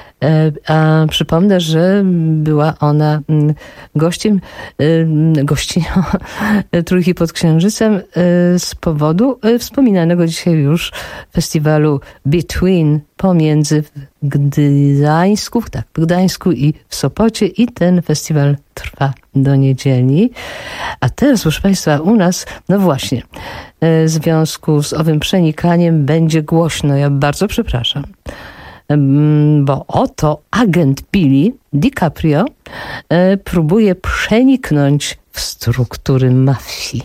A przypomnę, że była ona gościem, gościnią Trójki pod Księżycem z powodu wspominanego dzisiaj już festiwalu Between pomiędzy w Gdańsku, tak, w Gdańsku i w Sopocie i ten festiwal trwa do niedzieli. A teraz, proszę Państwa, u nas, no właśnie, w związku z owym przenikaniem będzie głośno. Ja bardzo przepraszam. Bo oto agent Billy DiCaprio e, próbuje przeniknąć w struktury mafii.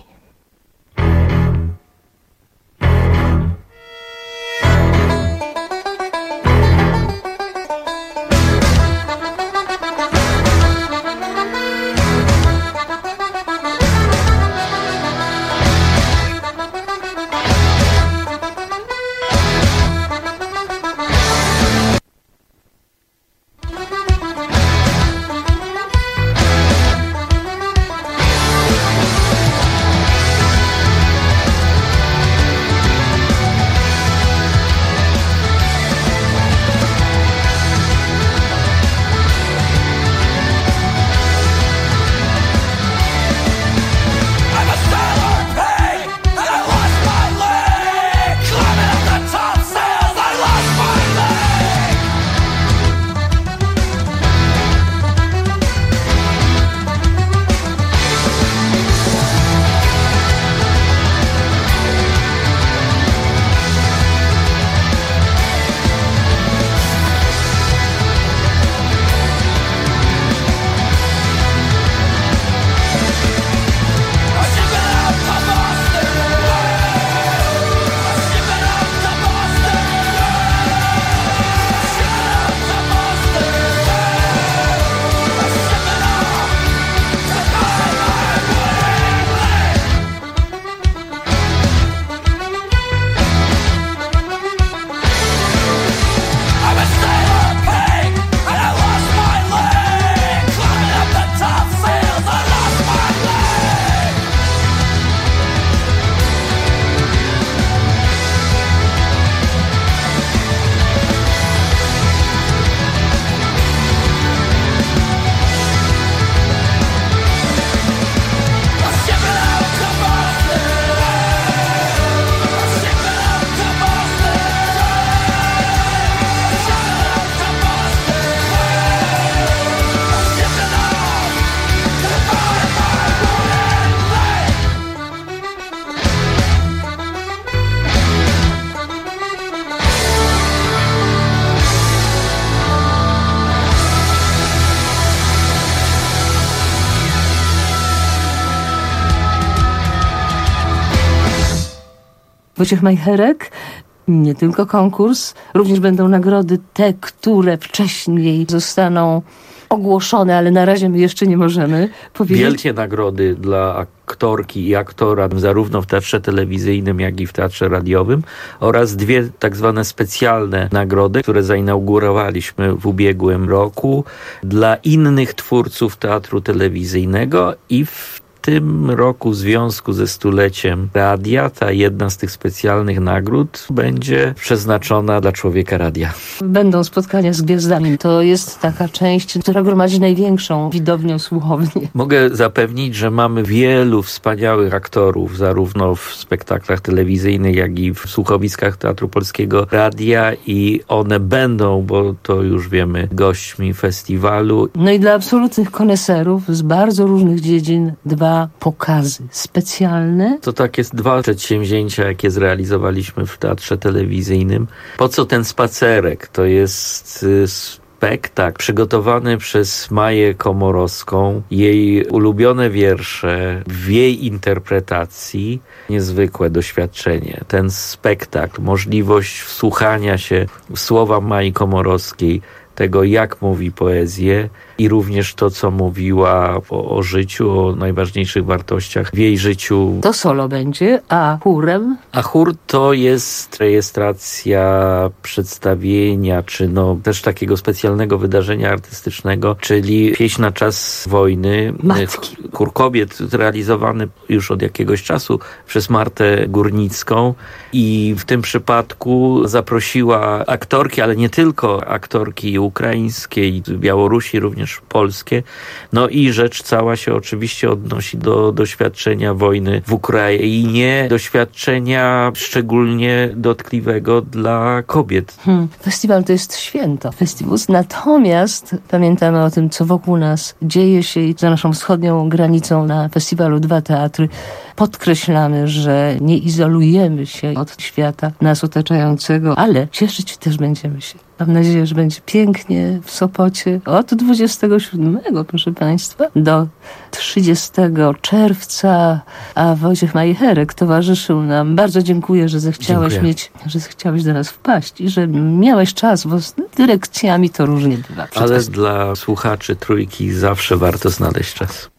Wojciech Majcherek. Nie tylko konkurs, również będą nagrody te, które wcześniej zostaną ogłoszone, ale na razie my jeszcze nie możemy powiedzieć. Wielkie nagrody dla aktorki i aktora, zarówno w teatrze telewizyjnym, jak i w teatrze radiowym, oraz dwie tak zwane specjalne nagrody, które zainaugurowaliśmy w ubiegłym roku dla innych twórców teatru telewizyjnego i w W tym roku w związku ze stuleciem radia ta jedna z tych specjalnych nagród będzie przeznaczona dla człowieka radia. Będą spotkania z gwiazdami. To jest taka część, która gromadzi największą widownię słuchownię. Mogę zapewnić, że mamy wielu wspaniałych aktorów, zarówno w spektaklach telewizyjnych, jak i w słuchowiskach Teatru Polskiego Radia i one będą, bo to już wiemy, gośćmi festiwalu. No i dla absolutnych koneserów z bardzo różnych dziedzin dwa pokazy specjalne. To tak jest dwa przedsięwzięcia, jakie zrealizowaliśmy w teatrze telewizyjnym. Po co ten spacerek? To jest spektakl przygotowany przez Maję Komorowską, jej ulubione wiersze w jej interpretacji. Niezwykłe doświadczenie. Ten spektakl, możliwość wsłuchania się w słowa Mai Komorowskiej, tego, jak mówi poezję i również to, co mówiła o, o życiu, o najważniejszych wartościach w jej życiu. To solo będzie, a chórem? A chór to jest rejestracja przedstawienia, czy no też takiego specjalnego wydarzenia artystycznego, czyli pieśń na czas wojny. Matki. Chór kobiet realizowany już od jakiegoś czasu przez Martę Górnicką i w tym przypadku zaprosiła aktorki, ale nie tylko aktorki ukraińskie i Białorusi, również polskie. No i rzecz cała się oczywiście odnosi do doświadczenia wojny w Ukrainie, doświadczenia szczególnie dotkliwego dla kobiet. Hmm. Festiwal to jest święto, festiwus. Natomiast pamiętamy o tym, co wokół nas dzieje się i za naszą wschodnią granicą na festiwalu Dwa Teatry podkreślamy, że nie izolujemy się od świata nas otaczającego, ale cieszyć też będziemy się. Mam nadzieję, że będzie pięknie w Sopocie od dwudziestego siódmego, proszę Państwa, do trzydziestego czerwca, a Wojciech Majcherek towarzyszył nam. Bardzo dziękuję, że zechciałeś Dziękuję. mieć, że zechciałeś do nas wpaść i że miałeś czas, bo z dyrekcjami to różnie bywa. Ale dla słuchaczy Trójki zawsze warto znaleźć czas.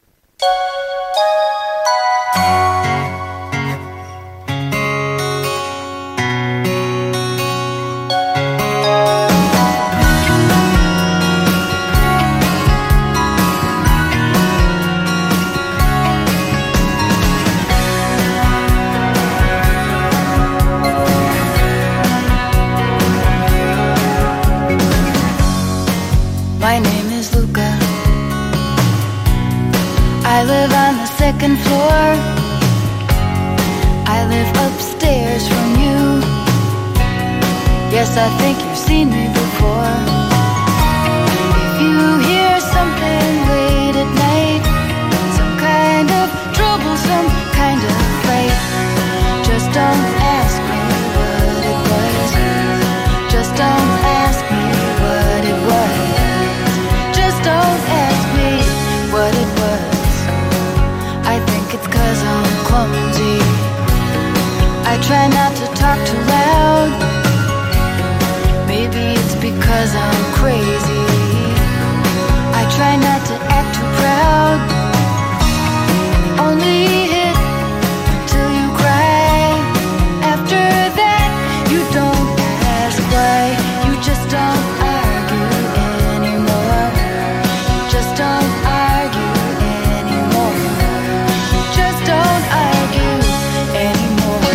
My name is Luca. I live on the second floor. I live upstairs from you. Yes, I think you've seen me before. If you hear something late at night, some kind of trouble, some kind of fight, just don't ask me what it was. Just don't ask me what it was. Don't ask me what it was. I think it's 'cause I'm clumsy. I try not to talk too loud. Maybe it's because I'm crazy. I try not to act too proud. Only hit till you cry. After that, you don't ask why. You just don't argue anymore. Just don't argue anymore. Just don't argue anymore.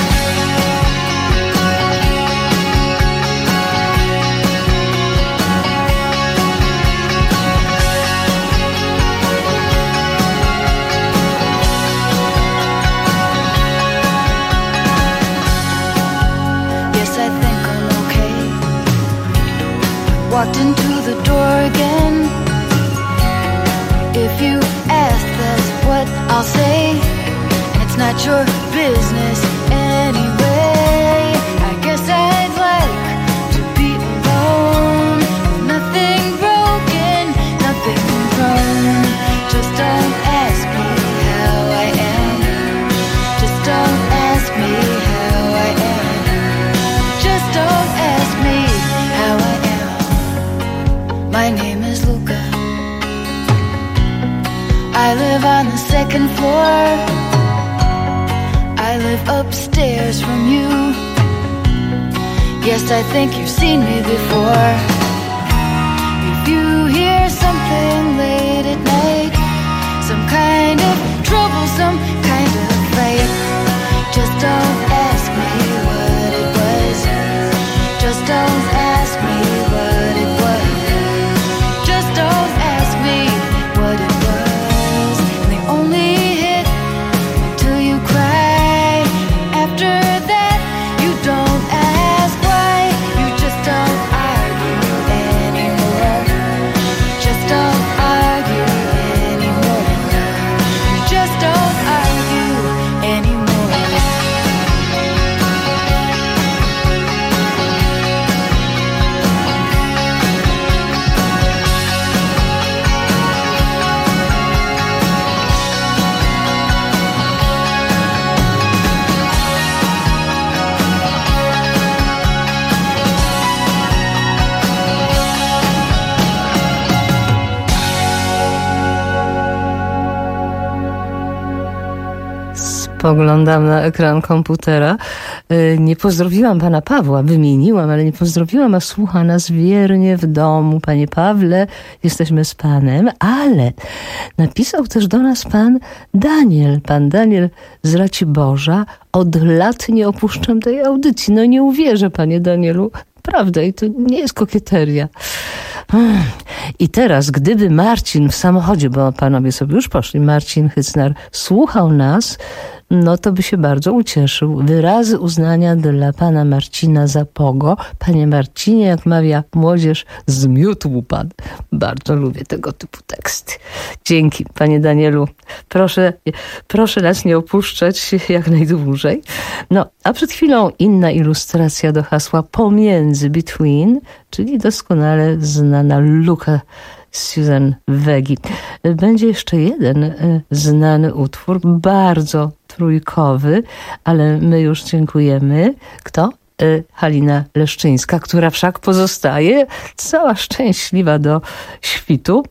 Yes, I think I'm okay. Walked into the door again. If you ask, that's what I'll say. And it's not your business anyway. I guess I'd like to be alone. Nothing broken, nothing wrong. Just don't ask me how I am. Just don't ask me how I am. second floor. I live upstairs from you. Yes, I think you've seen me before. If you hear something late at night, some kind of trouble, some kind of fight, just don't ask me what it was. Just don't ask me what it was. Just don't ask me what it was. And they only hit till you cry. After that, you don't ask why. You just don't argue anymore. Just don't argue anymore. You just don't argue anymore. Spoglądam na ekran komputera. Nie pozdrowiłam pana Pawła, wymieniłam, ale nie pozdrowiłam, a słucha nas wiernie w domu. Panie Pawle, jesteśmy z panem, ale napisał też do nas pan Daniel. Pan Daniel z Raciborza. Od lat nie opuszczam tej audycji. No nie uwierzę, panie Danielu. Prawda, i to nie jest kokieteria. I teraz, gdyby Marcin w samochodzie, bo panowie sobie już poszli, Marcin Hycnar słuchał nas, no to by się bardzo ucieszył. Wyrazy uznania dla pana Marcina Zapogo. Panie Marcinie, jak mawia młodzież, zmiótł pan. Bardzo lubię tego typu teksty. Dzięki, panie Danielu. Proszę, proszę nas nie opuszczać jak najdłużej. No, a przed chwilą inna ilustracja do hasła pomiędzy, between, czyli doskonale znana luka Susan Wegi. Będzie jeszcze jeden znany utwór, bardzo trójkowy, ale my już dziękujemy. Kto? Halina Leszczyńska, która wszak pozostaje cała szczęśliwa do świtu.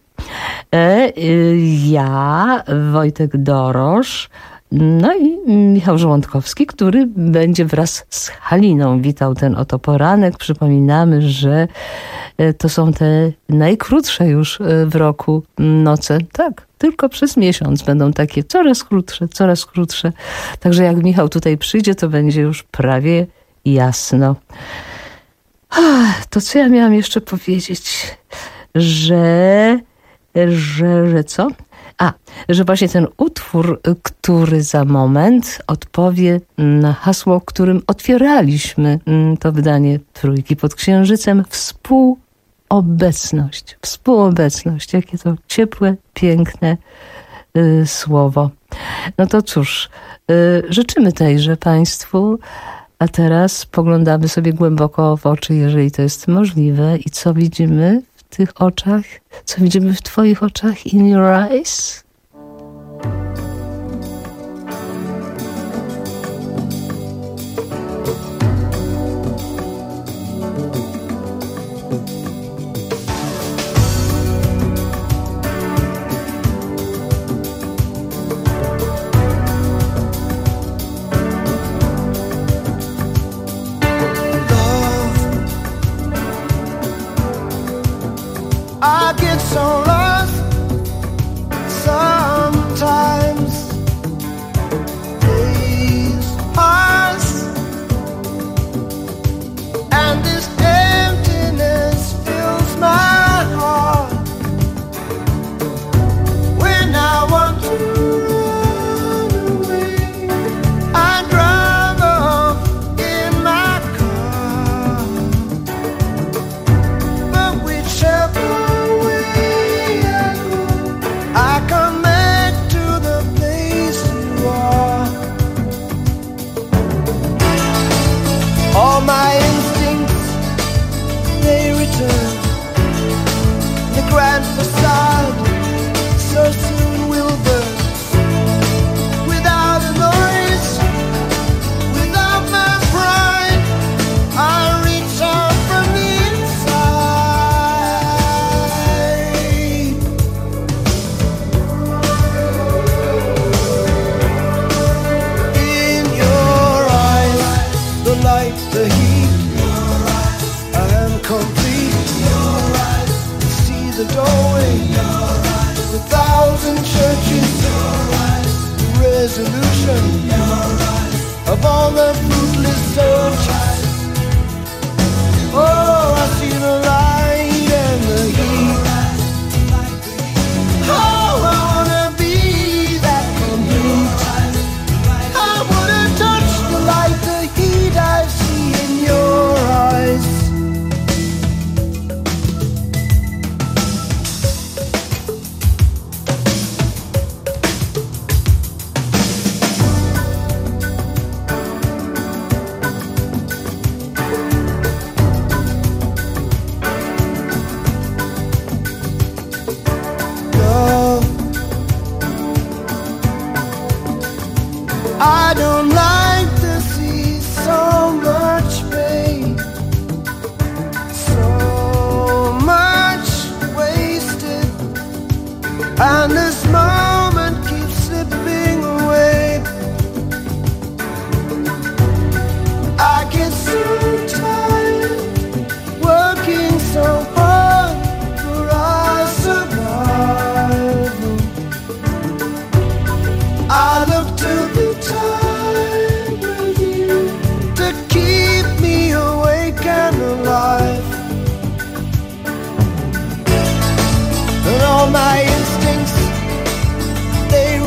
Ja, Wojtek Dorosz, no i Michał Żołądkowski, który będzie wraz z Haliną witał ten oto poranek. Przypominamy, że to są te najkrótsze już w roku noce. Tak, tylko przez miesiąc będą takie coraz krótsze, coraz krótsze. Także jak Michał tutaj przyjdzie, to będzie już prawie jasno. To co ja miałam jeszcze powiedzieć? Że... Że, że co? A, że właśnie ten utwór, który za moment odpowie na hasło, którym otwieraliśmy to wydanie Trójki pod Księżycem. Współobecność. Współobecność. Jakie to ciepłe, piękne y, słowo. No to cóż, y, życzymy tejże Państwu, a teraz spoglądamy sobie głęboko w oczy, jeżeli to jest możliwe. I co widzimy w tych oczach? Co widzimy w Twoich oczach? In your eyes? I get so lost sometimes. Days pass and this emptiness fills my heart. When I want to run away, I drive off in my car. But whichever way like the heat. I am complete. See the doorway. A thousand churches. Resolution of all the fruitless search. Oh, I see the light and the heat. Oh, I wanna be that complete. I wanna touch the light, the heat I see in your eyes. I don't like to see so much pain, so much wasted, and this moment keeps slipping away. I get so tired working so hard for our survival. I look to the time with you to keep me awake and alive. And all my